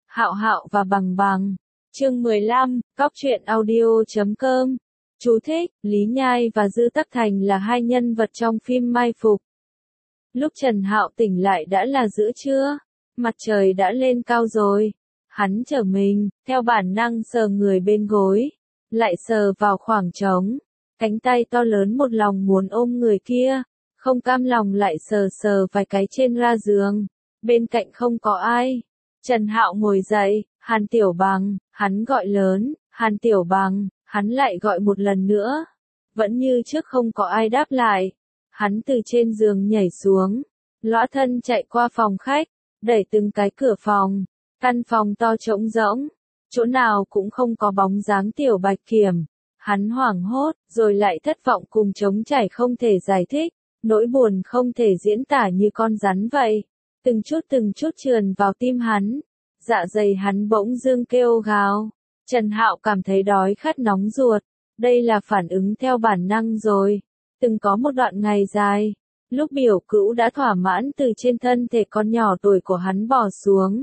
Hạo Hạo và Bằng Bằng. Chương 15, Cóc truyện audio.com. Chú thích, Lý Nhai và Dư Tắc Thành là hai nhân vật trong phim Mai Phục. Lúc Trần Hạo tỉnh lại đã là giữa trưa, mặt trời đã lên cao rồi. Hắn trở mình, theo bản năng sờ người bên gối, lại sờ vào khoảng trống. Cánh tay to lớn một lòng muốn ôm người kia, không cam lòng lại sờ sờ vài cái trên ga giường. Bên cạnh không có ai. Trần Hạo ngồi dậy, Hàn Tiểu Bằng, hắn gọi lớn, Hàn Tiểu Bằng, hắn lại gọi một lần nữa. Vẫn như trước không có ai đáp lại. Hắn từ trên giường nhảy xuống, lõa thân chạy qua phòng khách, đẩy từng cái cửa phòng. Căn phòng to trống rỗng, chỗ nào cũng không có bóng dáng Tiểu Bạch Kiểm. Hắn hoảng hốt, rồi lại thất vọng cùng trống trải không thể giải thích, nỗi buồn không thể diễn tả như con rắn vậy. Từng chút trườn vào tim hắn, dạ dày hắn bỗng dưng kêu gào. Trần Hạo cảm thấy đói khát nóng ruột, đây là phản ứng theo bản năng rồi. Từng có một đoạn ngày dài, lúc biểu cữu đã thỏa mãn từ trên thân thể con nhỏ tuổi của hắn bò xuống.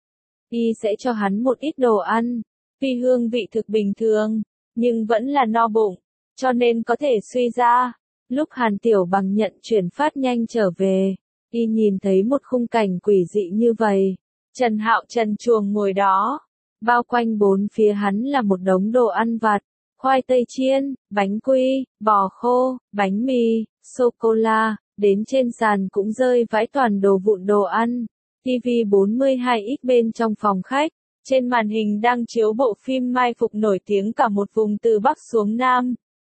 Y sẽ cho hắn một ít đồ ăn, vì hương vị thực bình thường, nhưng vẫn là no bụng, cho nên có thể suy ra. Lúc Hàn Tiểu Bằng nhận chuyển phát nhanh trở về, Y nhìn thấy một khung cảnh quỷ dị như vậy. Trần Hạo trần truồng ngồi đó, bao quanh bốn phía hắn là một đống đồ ăn vặt, khoai tây chiên, bánh quy, bò khô, bánh mì, sô-cô-la, đến trên sàn cũng rơi vãi toàn đồ vụn đồ ăn. TV 42X bên trong phòng khách, trên màn hình đang chiếu bộ phim Mai Phục nổi tiếng cả một vùng từ Bắc xuống Nam.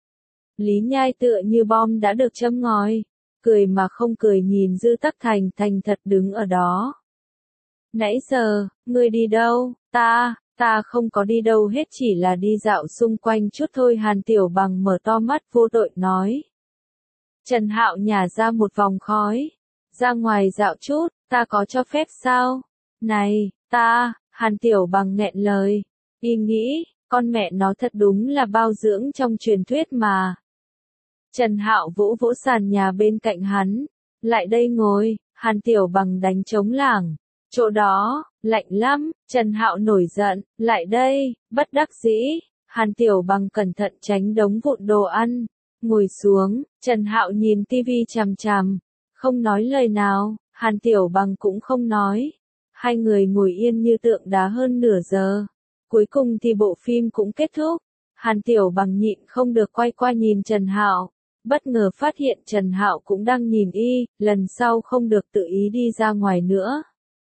Lý Nhai tựa như bom đã được châm ngòi, cười mà không cười nhìn Dư Tắc Thành thành thật đứng ở đó. Nãy giờ, ngươi đi đâu? Ta không có đi đâu hết, chỉ là đi dạo xung quanh chút thôi. Hàn Tiểu Bằng mở to mắt vô tội nói. Trần Hạo nhả ra một vòng khói. Ra ngoài dạo chút, ta có cho phép sao? Này, Hàn Tiểu Bằng nghẹn lời. Y nghĩ, con mẹ nó thật đúng là bao dưỡng trong truyền thuyết mà. Trần Hạo vỗ vỗ sàn nhà bên cạnh hắn. Lại đây ngồi. Hàn Tiểu Bằng đánh trống lảng. Chỗ đó, lạnh lắm. Trần Hạo nổi giận. Lại đây, bất đắc dĩ. Hàn Tiểu Bằng cẩn thận tránh đống vụn đồ ăn. Ngồi xuống, Trần Hạo nhìn tivi chằm chằm. Không nói lời nào, Hàn Tiểu Bằng cũng không nói. Hai người ngồi yên như tượng đá hơn nửa giờ. Cuối cùng thì bộ phim cũng kết thúc. Hàn Tiểu Bằng nhịn không được quay qua nhìn Trần Hạo. Bất ngờ phát hiện Trần Hạo cũng đang nhìn y, lần sau không được tự ý đi ra ngoài nữa.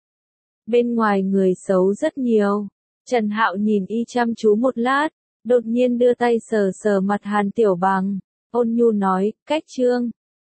Bên ngoài người xấu rất nhiều. Trần Hạo nhìn y chăm chú một lát, đột nhiên đưa tay sờ sờ mặt Hàn Tiểu Bằng, ôn nhu nói, cách trương,